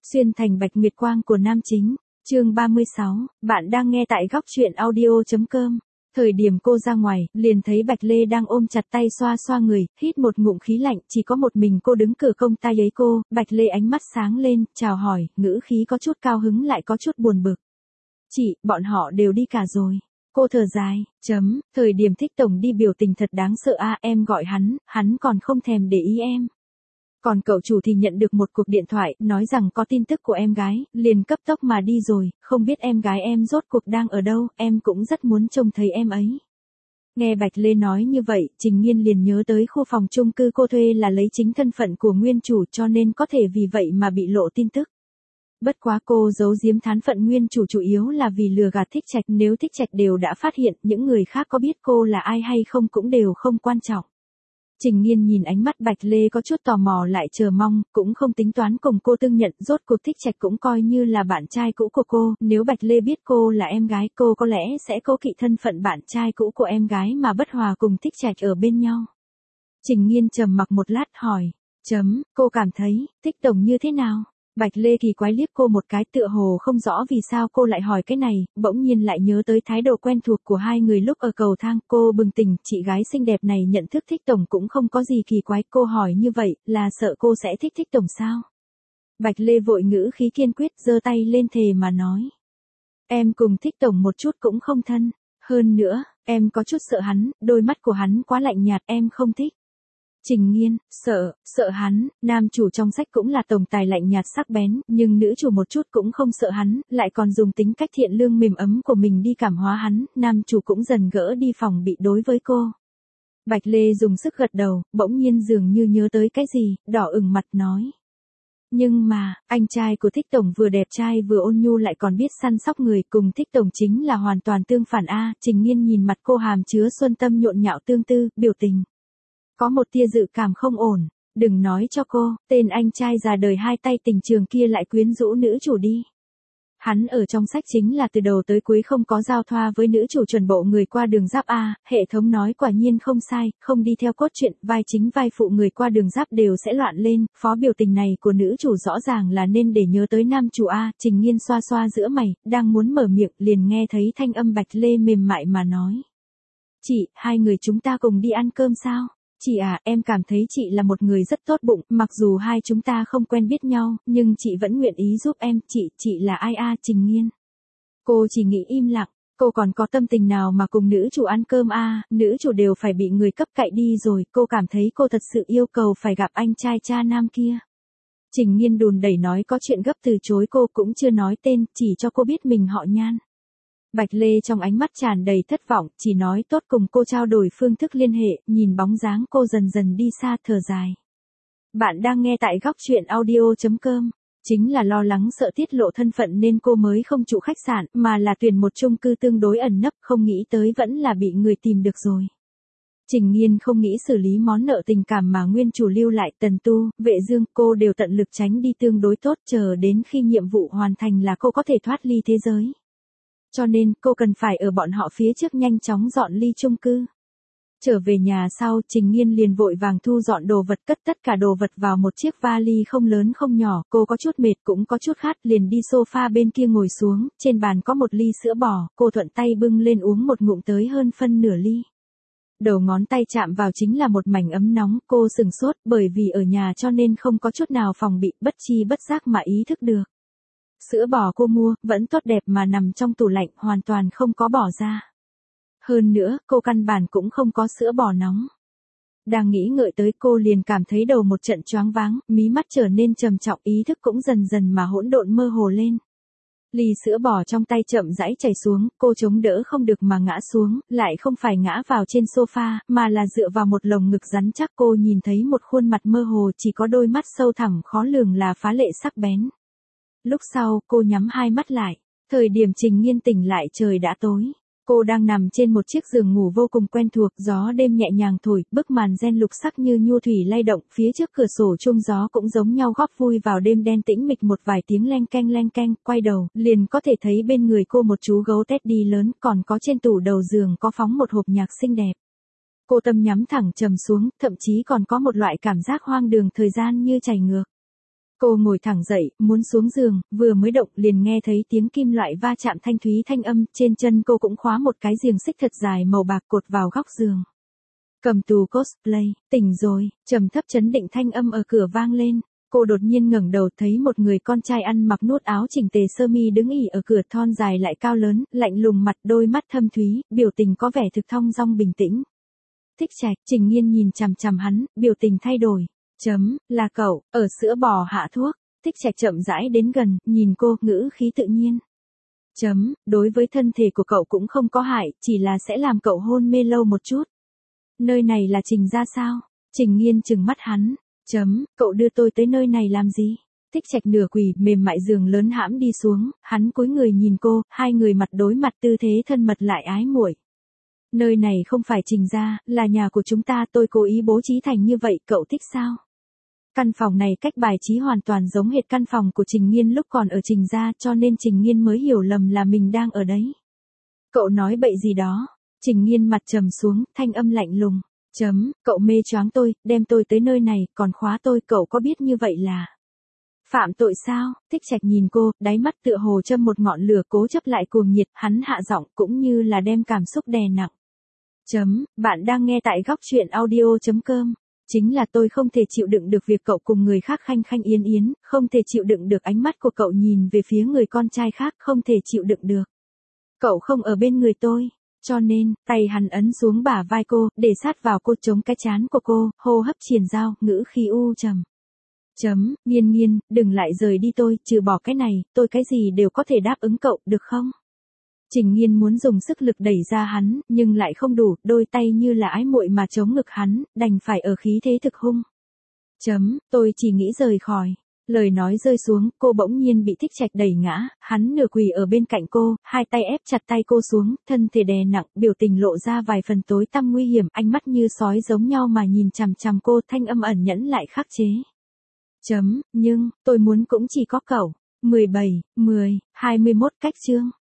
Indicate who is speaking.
Speaker 1: Xuyên thành bạch nguyệt quang của nam chính, chương 36, bạn đang nghe tại góc truyện audio.com. Thời điểm cô ra ngoài, liền thấy Bạch Lê đang ôm chặt tay xoa xoa người, hít một ngụm khí lạnh, chỉ có một mình cô đứng cửa công tay ấy cô, Bạch Lê ánh mắt sáng lên, chào hỏi, ngữ khí có chút cao hứng lại có chút buồn bực. Chị, bọn họ đều đi cả rồi. Cô thở dài, thời điểm Thích Tổng đi biểu tình thật đáng sợ a, em gọi hắn còn không thèm để ý em. Còn cậu chủ thì nhận được một cuộc điện thoại, nói rằng có tin tức của em gái, liền cấp tốc mà đi rồi, không biết em gái em rốt cuộc đang ở đâu, em cũng rất muốn trông thấy em ấy. Nghe Bạch Lê nói như vậy, Trình Nhiên liền nhớ tới khu phòng chung cư cô thuê là lấy chính thân phận của nguyên chủ cho nên có thể vì vậy mà bị lộ tin tức. Bất quá cô giấu giếm thán phận nguyên chủ chủ yếu là vì lừa gạt Thích Trạch, nếu Thích Trạch đều đã phát hiện, những người khác có biết cô là ai hay không cũng đều không quan trọng. Trình Nhiên nhìn ánh mắt Bạch Lê có chút tò mò lại chờ mong, cũng không tính toán cùng cô tương nhận, rốt cuộc Thích Trạch cũng coi như là bạn trai cũ của cô, nếu Bạch Lê biết cô là em gái cô có lẽ sẽ cố kỵ thân phận bạn trai cũ của em gái mà bất hòa cùng Thích Trạch ở bên nhau. Trình Nhiên trầm mặc một lát hỏi, cô cảm thấy, Thích Tổng như thế nào? Bạch Lê kỳ quái liếc cô một cái tựa hồ không rõ vì sao cô lại hỏi cái này, bỗng nhiên lại nhớ tới thái độ quen thuộc của hai người lúc ở cầu thang, cô bừng tỉnh, chị gái xinh đẹp này nhận thức Thích Tổng cũng không có gì kỳ quái, cô hỏi như vậy, là sợ cô sẽ thích Thích Tổng sao? Bạch Lê vội ngữ khí kiên quyết giơ tay lên thề mà nói. Em cùng Thích Tổng một chút cũng không thân, hơn nữa, em có chút sợ hắn, đôi mắt của hắn quá lạnh nhạt em không thích. Trình Nhiên, sợ hắn, nam chủ trong sách cũng là tổng tài lạnh nhạt sắc bén, nhưng nữ chủ một chút cũng không sợ hắn, lại còn dùng tính cách thiện lương mềm ấm của mình đi cảm hóa hắn, nam chủ cũng dần gỡ đi phòng bị đối với cô. Bạch Lê dùng sức gật đầu, bỗng nhiên dường như nhớ tới cái gì, đỏ ửng mặt nói. Nhưng mà, anh trai của Thích Tổng vừa đẹp trai vừa ôn nhu lại còn biết săn sóc người, cùng Thích Tổng chính là hoàn toàn tương phản a. Trình Nhiên nhìn mặt cô hàm chứa xuân tâm nhộn nhạo tương tư, biểu tình. Có một tia dự cảm không ổn, đừng nói cho cô, tên anh trai già đời hai tay tình trường kia lại quyến rũ nữ chủ đi. Hắn ở trong sách chính là từ đầu tới cuối không có giao thoa với nữ chủ chuẩn bộ người qua đường giáp A, hệ thống nói quả nhiên không sai, không đi theo cốt truyện, vai chính vai phụ người qua đường giáp đều sẽ loạn lên, phó biểu tình này của nữ chủ rõ ràng là nên để nhớ tới nam chủ A, Trình Nhiên xoa xoa giữa mày, đang muốn mở miệng, liền nghe thấy thanh âm Bạch Lê mềm mại mà nói. Chị, hai người chúng ta cùng đi ăn cơm sao? Chị à, em cảm thấy chị là một người rất tốt bụng, mặc dù hai chúng ta không quen biết nhau, nhưng chị vẫn nguyện ý giúp em, chị là ai a? Trình Nhiên. Cô chỉ nghĩ im lặng, cô còn có tâm tình nào mà cùng nữ chủ ăn cơm a? Nữ chủ đều phải bị người cấp cậy đi rồi, cô cảm thấy cô thật sự yêu cầu phải gặp anh trai cha nam kia. Trình Nhiên đùn đẩy nói có chuyện gấp từ chối cô cũng chưa nói tên, chỉ cho cô biết mình họ Nhan. Bạch Lê trong ánh mắt tràn đầy thất vọng, chỉ nói tốt cùng cô trao đổi phương thức liên hệ, nhìn bóng dáng cô dần dần đi xa thở dài. Bạn đang nghe tại góc truyện audio.com, chính là lo lắng sợ tiết lộ thân phận nên cô mới không trụ khách sạn, mà là tuyển một chung cư tương đối ẩn nấp, không nghĩ tới vẫn là bị người tìm được rồi. Trình Nhiên không nghĩ xử lý món nợ tình cảm mà nguyên chủ lưu lại, Tần Tu, Vệ Dương, cô đều tận lực tránh đi tương đối tốt, chờ đến khi nhiệm vụ hoàn thành là cô có thể thoát ly thế giới. Cho nên, cô cần phải ở bọn họ phía trước nhanh chóng dọn ly chung cư. Trở về nhà sau, Trình Nhiên liền vội vàng thu dọn đồ vật, cất tất cả đồ vật vào một chiếc vali không lớn không nhỏ, cô có chút mệt cũng có chút khát, liền đi sofa bên kia ngồi xuống, trên bàn có một ly sữa bò, cô thuận tay bưng lên uống một ngụm tới hơn phân nửa ly. Đầu ngón tay chạm vào chính là một mảnh ấm nóng, cô sừng sốt, bởi vì ở nhà cho nên không có chút nào phòng bị, bất chi bất giác mà ý thức được. Sữa bò cô mua, vẫn tốt đẹp mà nằm trong tủ lạnh, hoàn toàn không có bỏ ra. Hơn nữa, cô căn bản cũng không có sữa bò nóng. Đang nghĩ ngợi tới cô liền cảm thấy đầu một trận choáng váng, mí mắt trở nên trầm trọng, ý thức cũng dần dần mà hỗn độn mơ hồ lên. Ly sữa bò trong tay chậm rãi chảy xuống, cô chống đỡ không được mà ngã xuống, lại không phải ngã vào trên sofa, mà là dựa vào một lồng ngực rắn chắc. Cô nhìn thấy một khuôn mặt mơ hồ, chỉ có đôi mắt sâu thẳm khó lường là phá lệ sắc bén. Lúc sau, cô nhắm hai mắt lại. Thời điểm Trình Nhiên tỉnh lại trời đã tối. Cô đang nằm trên một chiếc giường ngủ vô cùng quen thuộc, gió đêm nhẹ nhàng thổi, bức màn ren lục sắc như nhu thủy lay động, phía trước cửa sổ chuông gió cũng giống nhau góp vui vào đêm đen tĩnh mịch, một vài tiếng leng keng, quay đầu, liền có thể thấy bên người cô một chú gấu Teddy lớn, còn có trên tủ đầu giường có phóng một hộp nhạc xinh đẹp. Cô tâm nhắm thẳng trầm xuống, thậm chí còn có một loại cảm giác hoang đường thời gian như chảy ngược. Cô ngồi thẳng dậy, muốn xuống giường, vừa mới động liền nghe thấy tiếng kim loại va chạm thanh thúy thanh âm, trên chân cô cũng khóa một cái xiềng xích thật dài màu bạc cột vào góc giường. Cầm tù cosplay, tỉnh rồi, trầm thấp chấn định thanh âm ở cửa vang lên. Cô đột nhiên ngẩng đầu thấy một người con trai ăn mặc nút áo chỉnh tề sơ mi đứng ỉ ở cửa, thon dài lại cao lớn, lạnh lùng mặt, đôi mắt thâm thúy, biểu tình có vẻ thực thong dong bình tĩnh. Thích Trạch, Trình Nghiên nhìn chằm chằm hắn, biểu tình thay đổi. Là cậu, ở sữa bò hạ thuốc. Thích Trạch chậm rãi đến gần, nhìn cô, ngữ khí tự nhiên. Đối với thân thể của cậu cũng không có hại, chỉ là sẽ làm cậu hôn mê lâu một chút. Nơi này là Trình gia sao? Trình Nghiên trừng mắt hắn. Cậu đưa tôi tới nơi này làm gì? Thích Trạch nửa quỳ, mềm mại giường lớn hãm đi xuống, hắn cúi người nhìn cô, hai người mặt đối mặt, tư thế thân mật lại ái muội. Nơi này không phải Trình gia, là nhà của chúng ta, tôi cố ý bố trí thành như vậy, cậu thích sao? Căn phòng này cách bài trí hoàn toàn giống hệt căn phòng của Trình Nghiên lúc còn ở Trình gia, cho nên Trình Nghiên mới hiểu lầm là mình đang ở đấy. Cậu nói bậy gì đó? Trình Nghiên mặt trầm xuống, thanh âm lạnh lùng. Cậu mê choáng tôi, đem tôi tới nơi này, còn khóa tôi, cậu có biết như vậy là phạm tội sao? Thích Trạch nhìn cô, đáy mắt tựa hồ châm một ngọn lửa, cố chấp lại cuồng nhiệt, hắn hạ giọng cũng như là đem cảm xúc đè nặng. Bạn đang nghe tại góc truyện audio.com. Chính là tôi không thể chịu đựng được việc cậu cùng người khác khanh khanh yến yến, không thể chịu đựng được ánh mắt của cậu nhìn về phía người con trai khác, không thể chịu đựng được. Cậu không ở bên người tôi. Cho nên, tay hắn ấn xuống bả vai cô, để sát vào cô, chống cái trán của cô, hô hấp triền dao, ngữ khí u trầm. Nghiên Nghiên, đừng lại rời đi tôi, trừ bỏ cái này, tôi cái gì đều có thể đáp ứng cậu, được không? Trình Nghiên muốn dùng sức lực đẩy ra hắn, nhưng lại không đủ, đôi tay như là ái muội mà chống ngực hắn, đành phải ở khí thế thực hung. Tôi chỉ nghĩ rời khỏi. Lời nói rơi xuống, cô bỗng nhiên bị Thích Trạch đẩy ngã, hắn nửa quỳ ở bên cạnh cô, hai tay ép chặt tay cô xuống, thân thể đè nặng, biểu tình lộ ra vài phần tối tăm nguy hiểm, ánh mắt như sói giống nhau mà nhìn chằm chằm cô, thanh âm ẩn nhẫn lại khắc chế. Nhưng, tôi muốn cũng chỉ có cậu. 17, 10, 21 cách chương.